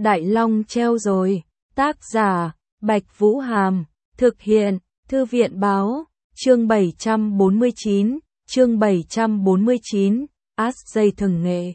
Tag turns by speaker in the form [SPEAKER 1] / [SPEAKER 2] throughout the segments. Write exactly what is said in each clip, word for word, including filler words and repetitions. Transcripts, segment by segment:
[SPEAKER 1] Đại Long treo rồi. Tác giả, Bạch Vũ Hàm. Thực hiện, Thư viện Báo. Chương bảy trăm bốn mươi chín. Chương bảy trăm bốn mươi chín. Át dây thừng nghệ.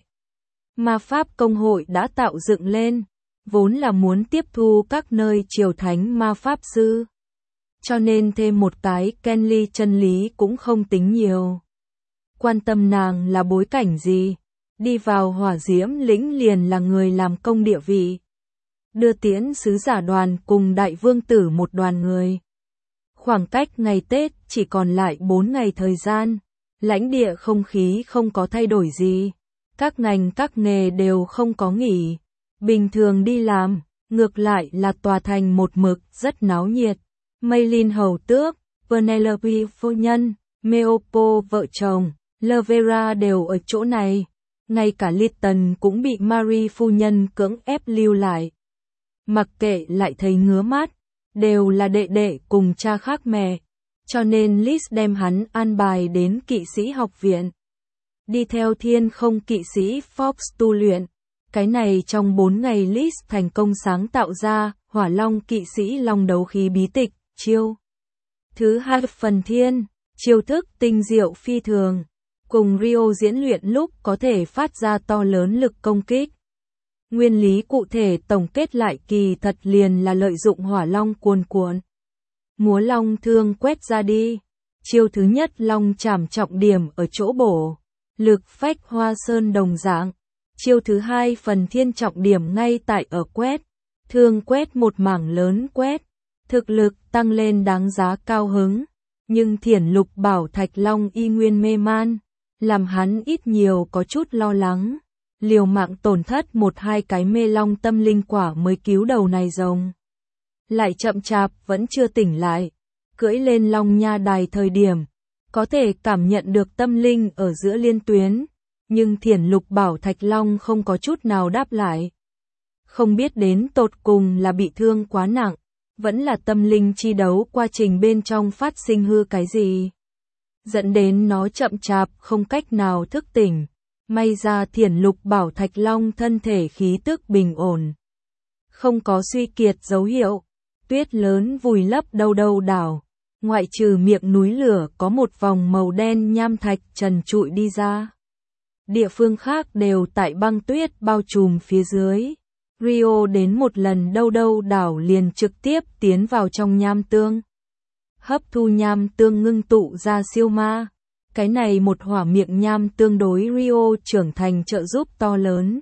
[SPEAKER 1] Ma Pháp Công hội đã tạo dựng lên, vốn là muốn tiếp thu các nơi triều thánh ma Pháp sư. Cho nên thêm một cái Kenly chân lý cũng không tính nhiều. Quan tâm nàng là bối cảnh gì, đi vào hỏa diễm lĩnh liền là người làm công địa vị. Đưa tiễn sứ giả đoàn cùng đại vương tử một đoàn người. Khoảng cách ngày Tết chỉ còn lại bốn ngày thời gian, lãnh địa không khí không có thay đổi gì. Các ngành các nghề đều không có nghỉ, bình thường đi làm, ngược lại là tòa thành một mực rất náo nhiệt. Maylin hầu tước, Penelope phu nhân, Meopo vợ chồng, Lovera đều ở chỗ này. Ngay cả Lytton cũng bị Marie phu nhân cưỡng ép lưu lại. Mặc kệ lại thấy ngứa mắt, đều là đệ đệ cùng cha khác mẹ, cho nên Liz đem hắn an bài đến kỵ sĩ học viện. Đi theo thiên không kỵ sĩ Fox tu luyện. Cái này trong bốn ngày Liz thành công sáng tạo ra hỏa long kỵ sĩ long đấu khí bí tịch, chiêu. Thứ hai phần thiên, chiêu thức tinh diệu phi thường. Cùng Rio diễn luyện lúc có thể phát ra to lớn lực công kích. Nguyên lý cụ thể tổng kết lại kỳ thật liền là lợi dụng hỏa long cuồn cuộn. Múa long thương quét ra đi. Chiêu thứ nhất long chảm trọng điểm ở chỗ bổ. Lực phách hoa sơn đồng dạng. Chiêu thứ hai phần thiên trọng điểm ngay tại ở quét. Thương quét một mảng lớn quét. Thực lực tăng lên đáng giá cao hứng. Nhưng thiển lục bảo thạch long y nguyên mê man. Làm hắn ít nhiều có chút lo lắng. Liều mạng tổn thất một hai cái mê long tâm linh quả mới cứu đầu này rồng. Lại chậm chạp vẫn chưa tỉnh lại. Cưỡi lên long nha đài thời điểm. Có thể cảm nhận được tâm linh ở giữa liên tuyến. Nhưng thiển lục bảo thạch long không có chút nào đáp lại. Không biết đến tột cùng là bị thương quá nặng. Vẫn là tâm linh chi đấu quá trình bên trong phát sinh hư cái gì. Dẫn đến nó chậm chạp không cách nào thức tỉnh. May ra thiển lục bảo thạch long thân thể khí tức bình ổn. Không có suy kiệt dấu hiệu. Tuyết lớn vùi lấp đâu đâu đảo. Ngoại trừ miệng núi lửa có một vòng màu đen nham thạch trần trụi đi ra. Địa phương khác đều tại băng tuyết bao trùm phía dưới. Rio đến một lần đâu đâu đảo liền trực tiếp tiến vào trong nham tương. Hấp thu nham tương ngưng tụ ra siêu ma. Cái này một hỏa miệng nham tương đối Rio trưởng thành trợ giúp to lớn.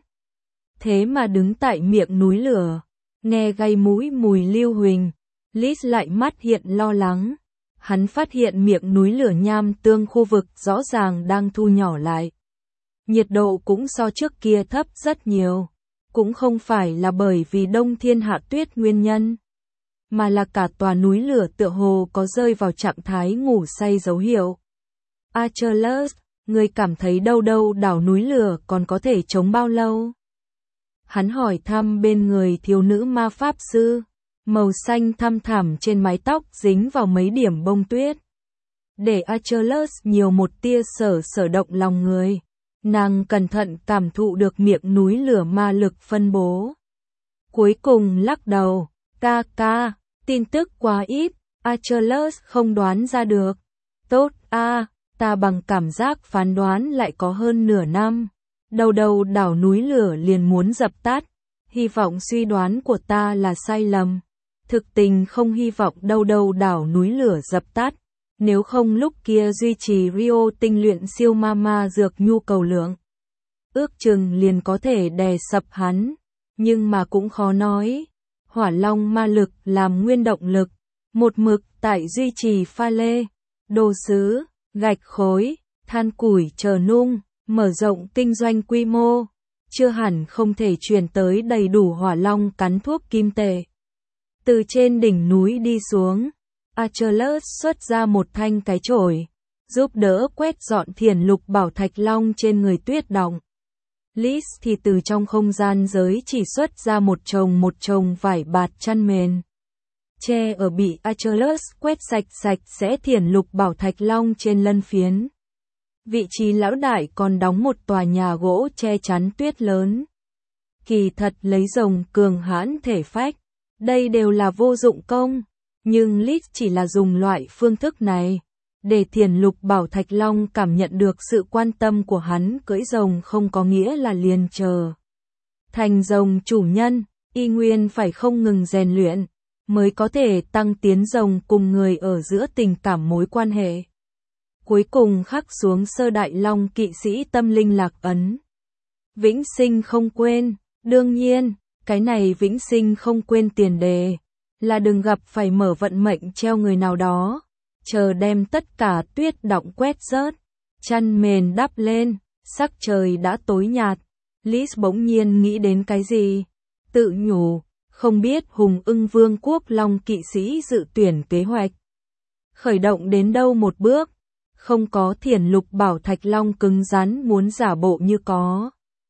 [SPEAKER 1] Thế mà đứng tại miệng núi lửa, nghe gây mũi mùi lưu huỳnh, Liz lại mắt hiện lo lắng. Hắn phát hiện miệng núi lửa nham tương khu vực rõ ràng đang thu nhỏ lại. Nhiệt độ cũng so trước kia thấp rất nhiều. Cũng không phải là bởi vì đông thiên hạ tuyết nguyên nhân, mà là cả tòa núi lửa tựa hồ có rơi vào trạng thái ngủ say dấu hiệu. Achilles, người cảm thấy đâu đâu đảo núi lửa còn có thể chống bao lâu? Hắn hỏi thăm bên người thiếu nữ ma pháp sư, màu xanh thăm thẳm trên mái tóc dính vào mấy điểm bông tuyết. Để Achilles nhiều một tia sở sở động lòng người. Nàng cẩn thận cảm thụ được miệng núi lửa ma lực phân bố. Cuối cùng lắc đầu, ca ca, tin tức quá ít, Achilles không đoán ra được. Tốt a, ta bằng cảm giác phán đoán lại có hơn nửa năm. Đầu đầu đảo núi lửa liền muốn dập tắt. Hy vọng suy đoán của ta là sai lầm. Thực tình không hy vọng đâu đâu đảo núi lửa dập tắt. Nếu không lúc kia duy trì Rio tinh luyện siêu ma ma dược nhu cầu lượng. Ước chừng liền có thể đè sập hắn. Nhưng mà cũng khó nói. Hỏa long ma lực làm nguyên động lực. Một mực tại duy trì pha lê, đồ sứ, gạch khối, than củi chờ nung, mở rộng kinh doanh quy mô. Chưa hẳn không thể truyền tới đầy đủ hỏa long cắn thuốc kim tệ. Từ trên đỉnh núi đi xuống. Achilles xuất ra một thanh cái chổi, giúp đỡ quét dọn thiển lục bảo thạch long trên người tuyết đọng. Liz thì từ trong không gian giới chỉ xuất ra một chồng một chồng vải bạt chăn mền. Che ở bị Achilles quét sạch sạch sẽ thiển lục bảo thạch long trên lân phiến. Vị trí lão đại còn đóng một tòa nhà gỗ che chắn tuyết lớn. kỳ thật lấy rồng cường hãn thể phách, đây đều là vô dụng công, nhưng Lis chỉ là dùng loại phương thức này để Thiền Lục Bảo Thạch Long cảm nhận được sự quan tâm của hắn. Cưỡi rồng không có nghĩa là liền chờ thành rồng chủ nhân, y nguyên phải không ngừng rèn luyện, mới có thể tăng tiến rồng cùng người ở giữa tình cảm mối quan hệ. Cuối cùng khắc xuống sơ đại long kỵ sĩ tâm linh lạc ấn. Vĩnh sinh không quên, đương nhiên, cái này vĩnh sinh không quên tiền đề, là đừng gặp phải mở vận mệnh treo người nào đó, chờ đem tất cả tuyết đọng quét rớt, chăn mền đắp lên, sắc trời đã tối nhạt. Lis bỗng nhiên nghĩ đến cái gì, tự nhủ, không biết Hùng Ưng Vương quốc Long kỵ sĩ dự tuyển kế hoạch khởi động đến đâu một bước, không có Thiền Lục Bảo Thạch Long cứng rắn muốn giả bộ như có.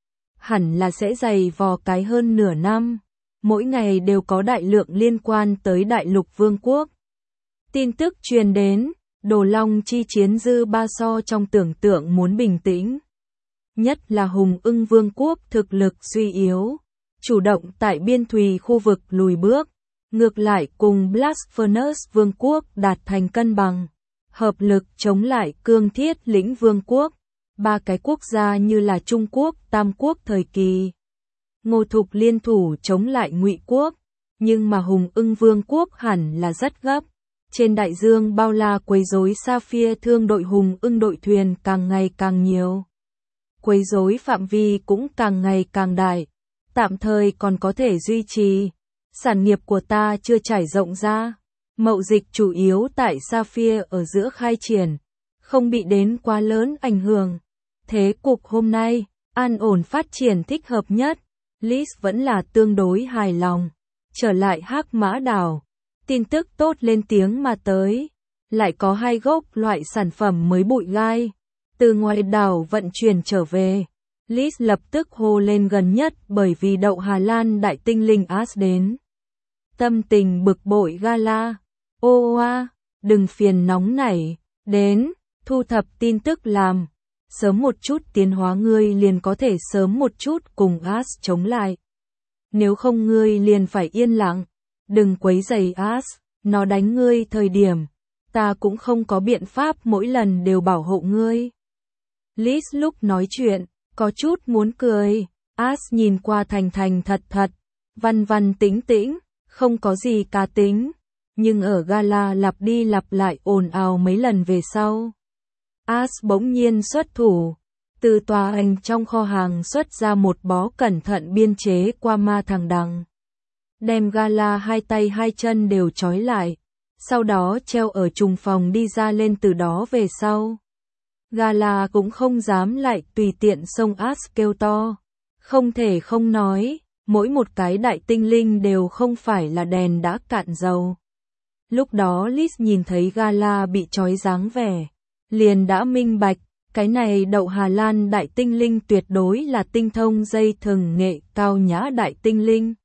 [SPEAKER 1] Hẳn là sẽ dày vò cái hơn nửa năm, mỗi ngày đều có đại lượng liên quan tới Đại Lục Vương quốc. Tin tức truyền đến, Đồ Long chi chiến dư ba so trong tưởng tượng muốn bình tĩnh. Nhất là Hùng Ưng Vương quốc thực lực suy yếu, chủ động tại biên thùy khu vực lùi bước, ngược lại cùng Blasphemous Vương quốc đạt thành cân bằng, hợp lực chống lại Cương Thiết Lĩnh Vương quốc, ba cái quốc gia như là Trung Quốc, Tam Quốc thời kỳ. Ngô Thục liên thủ chống lại Ngụy quốc, nhưng mà Hùng Ưng Vương quốc hẳn là rất gấp. Trên đại dương bao la quấy rối Sapphire thương đội Hùng Ưng đội thuyền càng ngày càng nhiều. Quấy rối phạm vi cũng càng ngày càng đại, tạm thời còn có thể duy trì. Sản nghiệp của ta chưa trải rộng ra, mậu dịch chủ yếu tại Sapphire ở giữa khai triển, không bị đến quá lớn ảnh hưởng. Thế cục hôm nay, an ổn phát triển thích hợp nhất, Lis vẫn là tương đối hài lòng. Trở lại Hắc Mã đảo, tin tức tốt lên tiếng mà tới, lại có hai gốc loại sản phẩm mới bụi gai từ ngoài đảo vận chuyển trở về. Lis lập tức hô lên gần nhất bởi vì đậu Hà Lan đại tinh linh As đến. Tâm tình bực bội Gala, ô oa, đừng phiền nóng nảy, đến, thu thập tin tức làm, sớm một chút tiến hóa ngươi liền có thể sớm một chút cùng As chống lại. Nếu không ngươi liền phải yên lặng, đừng quấy rầy As, nó đánh ngươi thời điểm, ta cũng không có biện pháp mỗi lần đều bảo hộ ngươi. Lis lúc nói chuyện, có chút muốn cười, As nhìn qua thành thành thật thật, văn văn tĩnh tĩnh, không có gì cá tính, nhưng ở Gala lặp đi lặp lại ồn ào mấy lần về sau. As bỗng nhiên xuất thủ, từ tòa ảnh trong kho hàng xuất ra một bó cẩn thận biên chế qua ma thằng đằng. Đem Gala hai tay hai chân đều trói lại, sau đó treo ở trùng phòng đi ra lên từ đó về sau. Gala cũng không dám lại tùy tiện xông As kêu to. Không thể không nói, mỗi một cái đại tinh linh đều không phải là đèn đã cạn dầu. Lúc đó Lis nhìn thấy Gala bị trói dáng vẻ, liền đã minh bạch, cái này đậu Hà Lan đại tinh linh tuyệt đối là tinh thông dây thừng nghệ cao nhã đại tinh linh.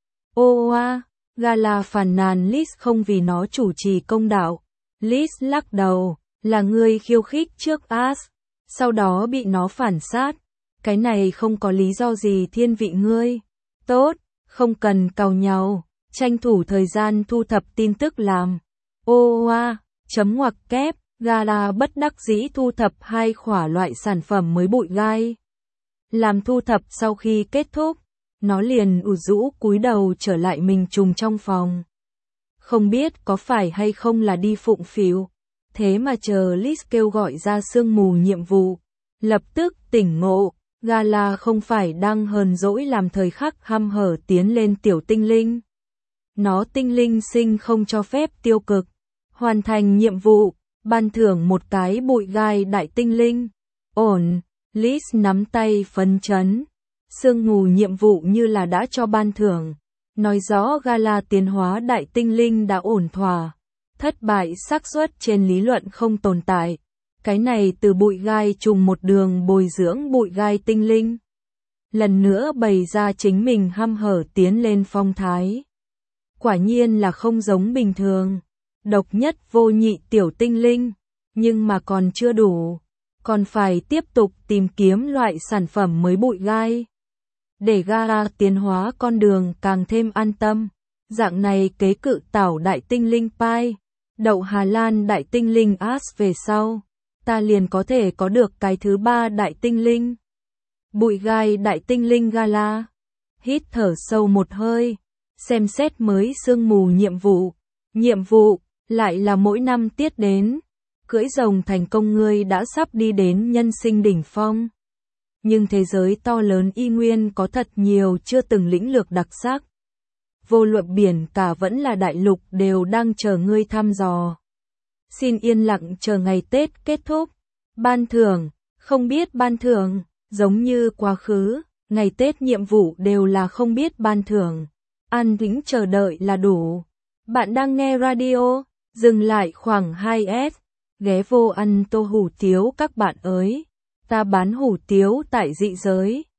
[SPEAKER 1] Ô oa, Gala phàn nàn Lis không vì nó chủ trì công đạo. Lis lắc đầu, là ngươi khiêu khích trước As, sau đó bị nó phản sát. Cái này không có lý do gì thiên vị ngươi. Tốt, không cần càu nhau, tranh thủ thời gian thu thập tin tức làm. Ô oa, chấm ngoặc kép, Gala bất đắc dĩ thu thập hai khỏa loại sản phẩm mới bụi gai. Làm thu thập sau khi kết thúc, nó liền ủ rũ cúi đầu trở lại mình trùng trong phòng. Không biết có phải hay không là đi phụng phịu, thế mà chờ Lis kêu gọi ra sương mù nhiệm vụ, lập tức tỉnh ngộ. Gala không phải đang hờn dỗi làm thời khắc hăm hở tiến lên tiểu tinh linh. Nó tinh linh sinh không cho phép tiêu cực. Hoàn thành nhiệm vụ, ban thưởng một cái bụi gai đại tinh linh. Ổn, Lis nắm tay phấn chấn. Sương mù nhiệm vụ như là đã cho ban thưởng. Nói rõ Gala tiến hóa đại tinh linh đã ổn thỏa. Thất bại xác suất trên lý luận không tồn tại. Cái này từ bụi gai trùng một đường bồi dưỡng bụi gai tinh linh. Lần nữa bày ra chính mình hăm hở tiến lên phong thái. Quả nhiên là không giống bình thường. Độc nhất vô nhị tiểu tinh linh. Nhưng mà còn chưa đủ. Còn phải tiếp tục tìm kiếm loại sản phẩm mới bụi gai. để Gara tiến hóa con đường càng thêm an tâm. Dạng này kế cự tảo đại tinh linh Pi, đậu Hà Lan đại tinh linh As về sau, ta liền có thể có được cái thứ ba đại tinh linh. Bụi gai đại tinh linh Gala. Hít thở sâu một hơi, xem xét mới sương mù nhiệm vụ. Nhiệm vụ, lại là mỗi năm tiết đến. Cưỡi rồng thành công ngươi đã sắp đi đến nhân sinh đỉnh phong. Nhưng thế giới to lớn y nguyên có thật nhiều chưa từng lĩnh lược đặc sắc. Vô luận biển cả vẫn là đại lục đều đang chờ ngươi thăm dò. Xin yên lặng chờ ngày Tết kết thúc. Ban thưởng, không biết ban thưởng, giống như quá khứ, ngày Tết nhiệm vụ đều là không biết ban thưởng. An tĩnh chờ đợi là đủ. Bạn đang nghe radio, dừng lại khoảng hai S, ghé vô ăn tô hủ tiếu các bạn ơi. Ta bán hủ tiếu tại dị giới.